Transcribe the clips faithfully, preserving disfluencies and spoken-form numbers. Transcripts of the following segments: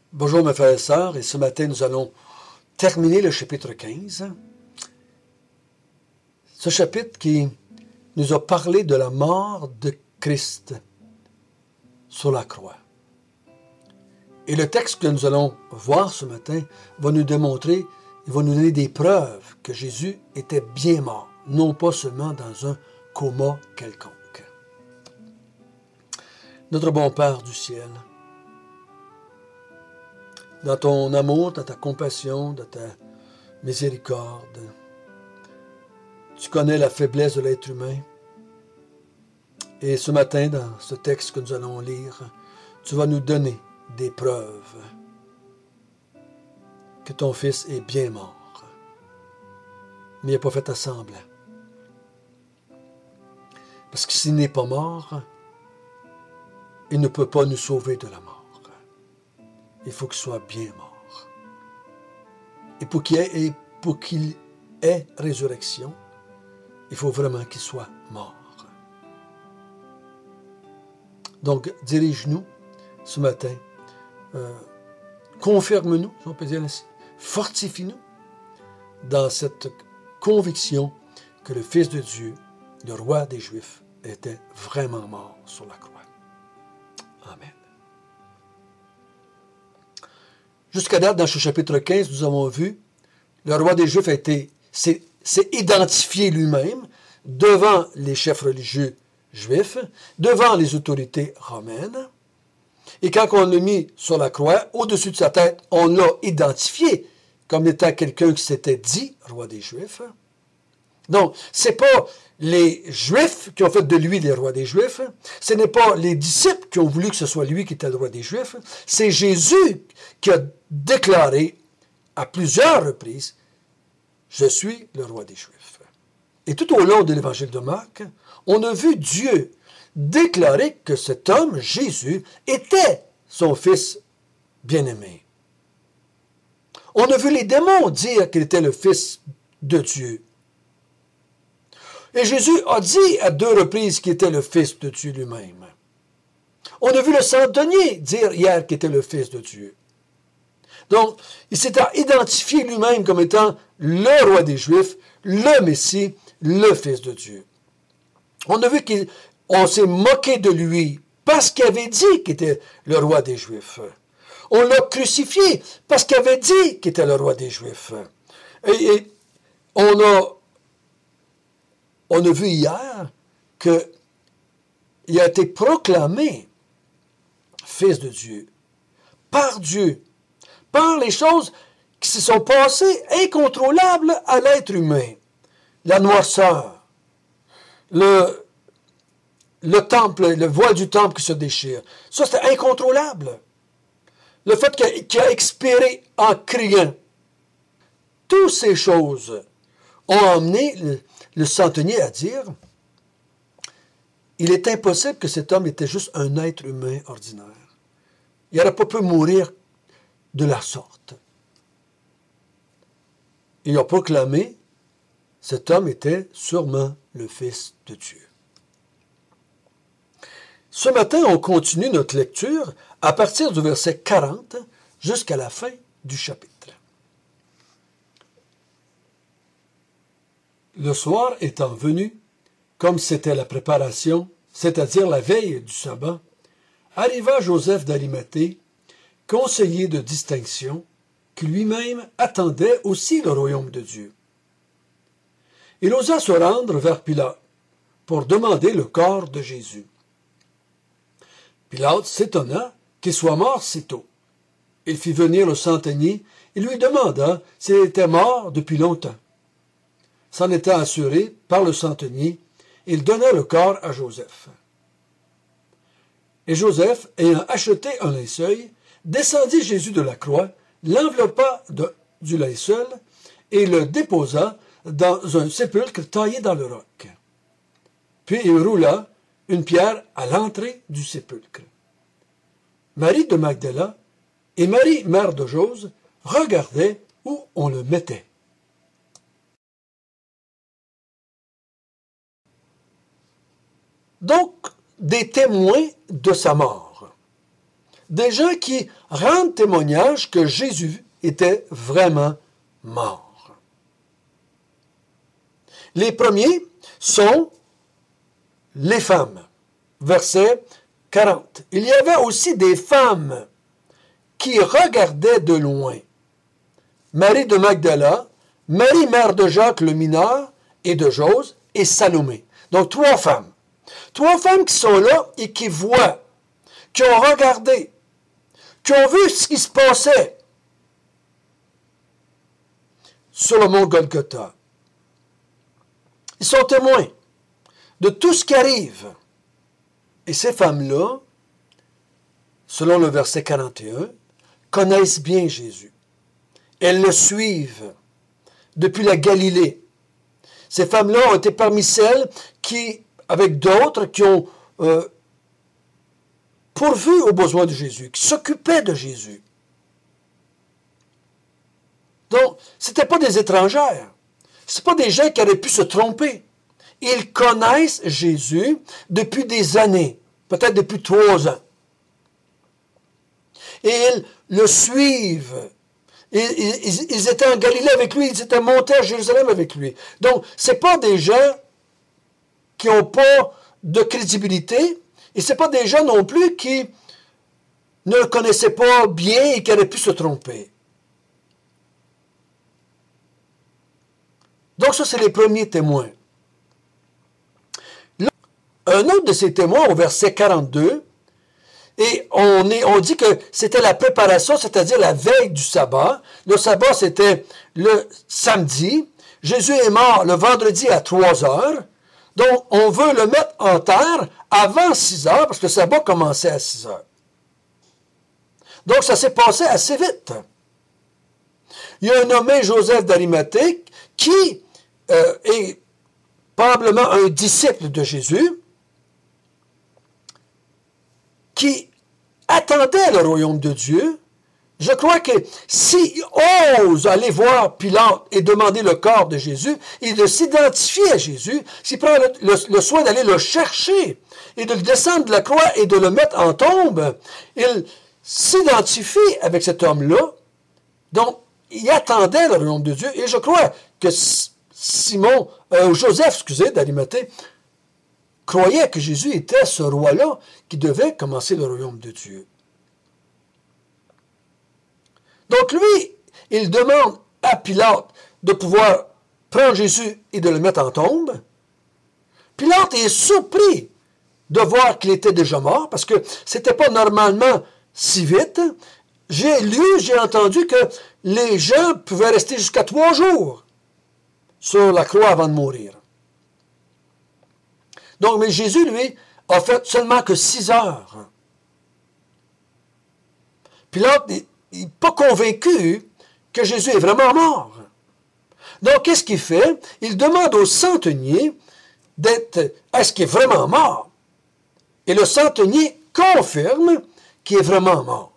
Bonjour mes frères et sœurs, et ce matin nous allons terminer le chapitre quinze. Ce chapitre qui nous a parlé de la mort de Christ sur la croix. Et le texte que nous allons voir ce matin va nous démontrer, il va nous donner des preuves que Jésus était bien mort, non pas seulement dans un coma quelconque. Notre bon Père du ciel, dans ton amour, dans ta compassion, dans ta miséricorde, tu connais la faiblesse de l'être humain. Et ce matin, dans ce texte que nous allons lire, tu vas nous donner des preuves que ton Fils est bien mort, mais il n'a pas fait à semblant. Parce que s'il n'est pas mort, il ne peut pas nous sauver de la mort. Il faut qu'il soit bien mort. Et pour qu'il ait, et pour qu'il ait résurrection, il faut vraiment qu'il soit mort. Donc, dirige-nous ce matin. Euh, confirme-nous, si on peut dire ainsi. Fortifie-nous dans cette conviction que le Fils de Dieu, le roi des Juifs, était vraiment mort sur la croix. Amen. Jusqu'à date, dans ce chapitre quinze, nous avons vu, le roi des Juifs a été, s'est, s'est identifié lui-même devant les chefs religieux juifs, devant les autorités romaines. Et quand on l'a mis sur la croix, au-dessus de sa tête, on l'a identifié comme étant quelqu'un qui s'était dit roi des Juifs. Donc, ce n'est pas les Juifs qui ont fait de lui le roi des Juifs. Ce n'est pas les disciples qui ont voulu que ce soit lui qui était le roi des Juifs. C'est Jésus qui a déclaré à plusieurs reprises « Je suis le roi des Juifs ». Et tout au long de l'évangile de Marc, on a vu Dieu déclarer que cet homme, Jésus, était son Fils bien-aimé. On a vu les démons dire qu'il était le Fils de Dieu. Et Jésus a dit à deux reprises qu'il était le Fils de Dieu lui-même. On a vu le centenier dire hier qu'il était le Fils de Dieu. Donc, il s'est identifié lui-même comme étant le roi des Juifs, le Messie, le Fils de Dieu. On a vu qu'on s'est moqué de lui parce qu'il avait dit qu'il était le roi des Juifs. On l'a crucifié parce qu'il avait dit qu'il était le roi des Juifs. Et, et on a On a vu hier qu'il a été proclamé Fils de Dieu, par Dieu, par les choses qui se sont passées incontrôlables à l'être humain. La noirceur, le, le temple, le voile du temple qui se déchire. Ça, c'était incontrôlable. Le fait qu'il a expiré en criant. Toutes ces choses ont amené le, le centenier à dire il est impossible que cet homme était juste un être humain ordinaire. Il n'aurait pas pu mourir de la sorte. Il a proclamé cet homme était sûrement le Fils de Dieu. Ce matin, on continue notre lecture à partir du verset quarante jusqu'à la fin du chapitre. Le soir étant venu, comme c'était la préparation, c'est-à-dire la veille du sabbat, arriva Joseph d'Arimathée, conseiller de distinction, qui lui-même attendait aussi le royaume de Dieu. Il osa se rendre vers Pilate pour demander le corps de Jésus. Pilate s'étonna qu'il soit mort si tôt. Il fit venir le centenier et lui demanda s'il était mort depuis longtemps. S'en étant assuré par le centenier, il donna le corps à Joseph. Et Joseph, ayant acheté un linceul, descendit Jésus de la croix, l'enveloppa de, du linceul et le déposa dans un sépulcre taillé dans le roc. Puis il roula une pierre à l'entrée du sépulcre. Marie de Magdala et Marie, mère de Jose, regardaient où on le mettait. Donc, des témoins de sa mort. des gens qui rendent témoignage que Jésus était vraiment mort. Les premiers sont les femmes. Verset quarante. Il y avait aussi des femmes qui regardaient de loin. Marie de Magdala, Marie mère de Jacques le mineur et de Jose et Salomé. Donc trois femmes. Trois femmes qui sont là et qui voient, qui ont regardé, qui ont vu ce qui se passait sur le mont Golgotha. Ils sont témoins de tout ce qui arrive. Et ces femmes-là, selon le verset quarante et un, connaissent bien Jésus. Elles le suivent depuis la Galilée. Ces femmes-là ont été parmi celles qui, avec d'autres, qui ont euh, pourvu aux besoins de Jésus, qui s'occupaient de Jésus. Donc, ce n'étaient pas des étrangères. Ce pas des gens qui auraient pu se tromper. Ils connaissent Jésus depuis des années, peut-être depuis trois ans. Et ils le suivent. Ils, ils, ils étaient en Galilée avec lui, ils étaient montés à Jérusalem avec lui. Donc, ce n'est pas des gens qui n'ont pas de crédibilité, et ce n'est pas des gens non plus qui ne le connaissaient pas bien et qui auraient pu se tromper. Donc ça, c'est les premiers témoins. Là, un autre de ces témoins, au verset quarante-deux, et on, est, on dit que c'était la préparation, c'est-à-dire la veille du sabbat. Le sabbat, c'était le samedi. Jésus est mort le vendredi à trois heures. Donc, on veut le mettre en terre avant six heures, parce que le sabbat commençait à six heures. Donc, ça s'est passé assez vite. Il y a un nommé Joseph d'Arimathée qui euh, est probablement un disciple de Jésus, qui attendait le royaume de Dieu. Je crois que s'il ose aller voir Pilate et demander le corps de Jésus, et de s'identifier à Jésus, s'il prend le, le, le soin d'aller le chercher, et de le descendre de la croix et de le mettre en tombe, il s'identifie avec cet homme-là. Donc, il attendait le royaume de Dieu. Et je crois que Simon, euh, Joseph, excusez, d'Arimathée, croyait que Jésus était ce roi-là qui devait commencer le royaume de Dieu. Donc lui, il demande à Pilate de pouvoir prendre Jésus et de le mettre en tombe. Pilate est surpris de voir qu'il était déjà mort, parce que c'était pas normalement si vite. J'ai lu, j'ai entendu que les gens pouvaient rester jusqu'à trois jours sur la croix avant de mourir. Donc, mais Jésus, lui, a fait seulement que six heures. Pilate n'est pas convaincu que Jésus est vraiment mort. Donc, qu'est-ce qu'il fait? Il demande au centenier d'être, est-ce qu'il est vraiment mort? Et le centenier confirme qu'il est vraiment mort.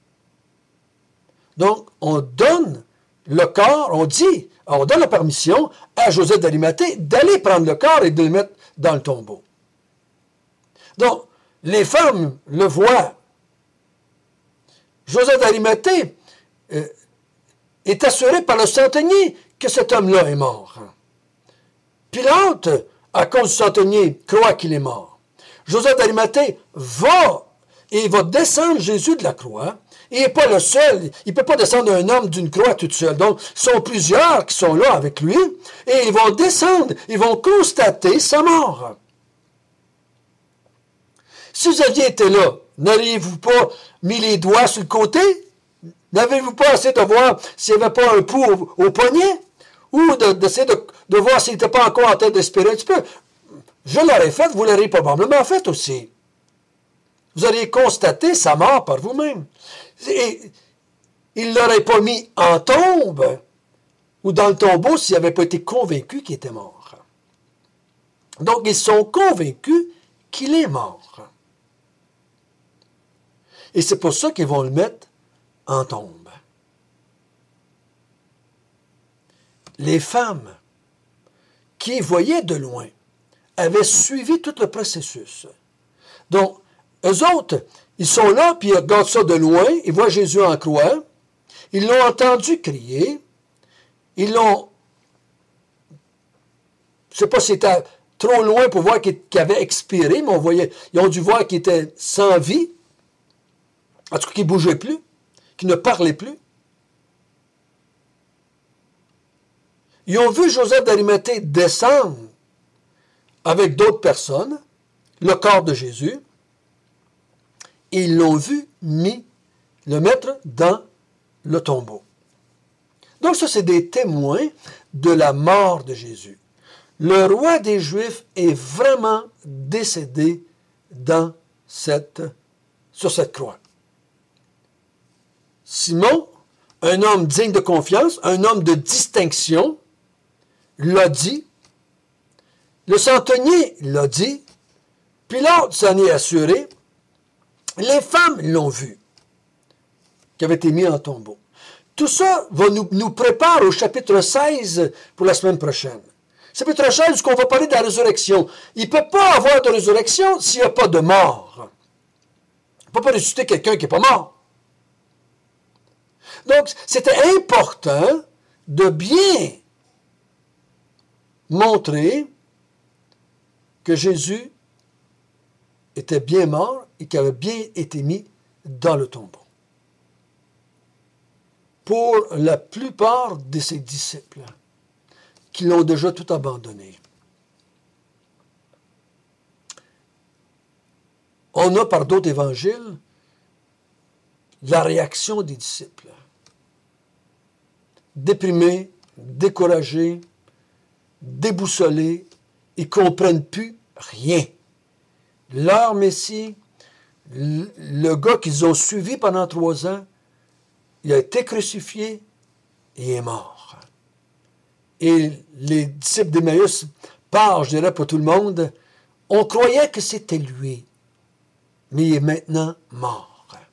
Donc, on donne le corps, on dit, on donne la permission à Joseph d'Arimathée d'aller prendre le corps et de le mettre dans le tombeau. Donc, les femmes le voient. Joseph d'Arimathée euh, est assuré par le centenier que cet homme-là est mort. Pilate, à cause du centenier, croit qu'il est mort. Joseph d'Arimathée va et il va descendre Jésus de la croix. Il n'est pas le seul. Il ne peut pas descendre un homme d'une croix toute seule. Donc, ils sont plusieurs qui sont là avec lui. Et ils vont descendre. Ils vont constater sa mort. Si vous aviez été là, n'auriez-vous pas mis les doigts sur le côté? N'avez-vous pas essayé de voir s'il n'y avait pas un pouls au, au poignet? Ou d'essayer de, de, de voir s'il n'était pas encore en train d'espérer un petit peu? Je l'aurais fait, vous l'auriez probablement fait aussi. Vous auriez constaté sa mort par vous-même. Et il ne l'aurait pas mis en tombe ou dans le tombeau s'il n'avait pas été convaincu qu'il était mort. Donc, ils sont convaincus qu'il est mort. Et c'est pour ça qu'ils vont le mettre en tombe. Les femmes qui voyaient de loin avaient suivi tout le processus. Donc, eux autres, Ils sont là, puis ils regardent ça de loin, ils voient Jésus en croix, ils l'ont entendu crier, ils l'ont, je ne sais pas si c'était trop loin pour voir qu'il avait expiré, mais on voyait, ils ont dû voir qu'il était sans vie, en tout cas qu'il ne bougeait plus, qu'il ne parlait plus. Ils ont vu Joseph d'Arimathée descendre avec d'autres personnes, le corps de Jésus, et ils l'ont vu mis, le mettre dans le tombeau. Donc ça, c'est des témoins de la mort de Jésus. Le roi des Juifs est vraiment décédé dans cette, sur cette croix. Simon, un homme digne de confiance, un homme de distinction, l'a dit. Le centenier l'a dit. Pilate s'en est assuré. Les femmes l'ont vu, qui avait été mis en tombeau. Tout ça va nous, nous prépare au chapitre seize pour la semaine prochaine. Chapitre seize, qu'on va parler de la résurrection. Il ne peut pas avoir de résurrection s'il n'y a pas de mort. On ne peut pas ressusciter quelqu'un qui n'est pas mort. Donc, c'était important de bien montrer que Jésus était bien mort et qu'il avait bien été mis dans le tombeau. Pour la plupart de ses disciples, qui l'ont déjà tout abandonné. On a par d'autres évangiles la réaction des disciples. Déprimés, découragés, déboussolés, ils ne comprennent plus rien. Leur Messie, le gars qu'ils ont suivi pendant trois ans, il a été crucifié et est mort. Et les disciples d'Emmaüs parlent, je dirais pour tout le monde, on croyait que c'était lui, mais il est maintenant mort.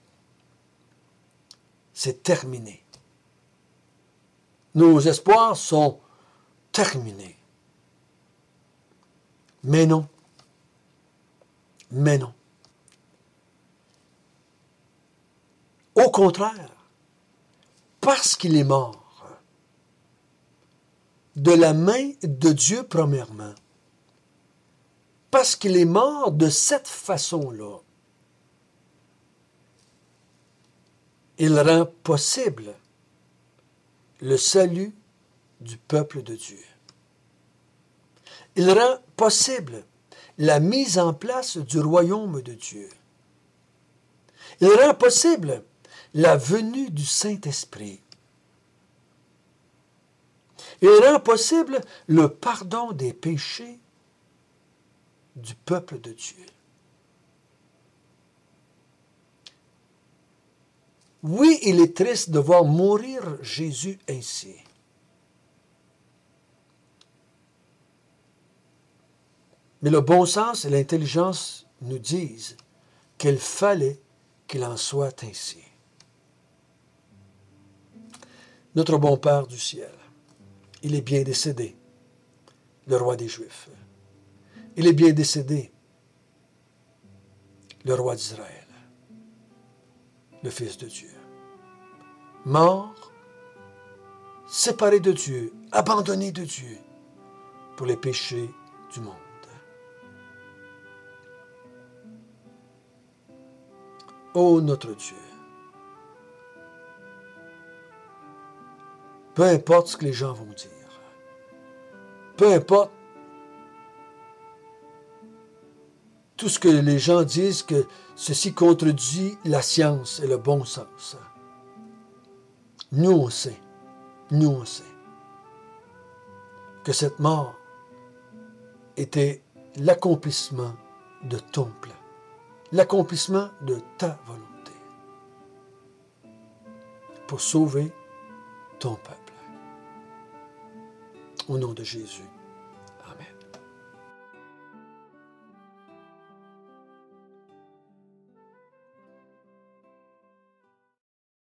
C'est terminé. Nos espoirs sont terminés. Mais non. Mais non. Au contraire, parce qu'il est mort, de la main de Dieu premièrement, parce qu'il est mort de cette façon-là, il rend possible le salut du peuple de Dieu. Il rend possible la mise en place du royaume de Dieu. Il rend possible la venue du Saint-Esprit. Il rend possible le pardon des péchés du peuple de Dieu. Oui, il est triste de voir mourir Jésus ainsi. Mais le bon sens et l'intelligence nous disent qu'il fallait qu'il en soit ainsi. Notre bon Père du ciel, il est bien décédé, le roi des Juifs. Il est bien décédé, le roi d'Israël, le Fils de Dieu. Mort, séparé de Dieu, abandonné de Dieu pour les péchés du monde. Ô notre Dieu, peu importe ce que les gens vont dire, peu importe tout ce que les gens disent que ceci contredit la science et le bon sens. Nous on sait, nous on sait que cette mort était l'accomplissement de ton plan, l'accomplissement de ta volonté pour sauver ton peuple. Au nom de Jésus.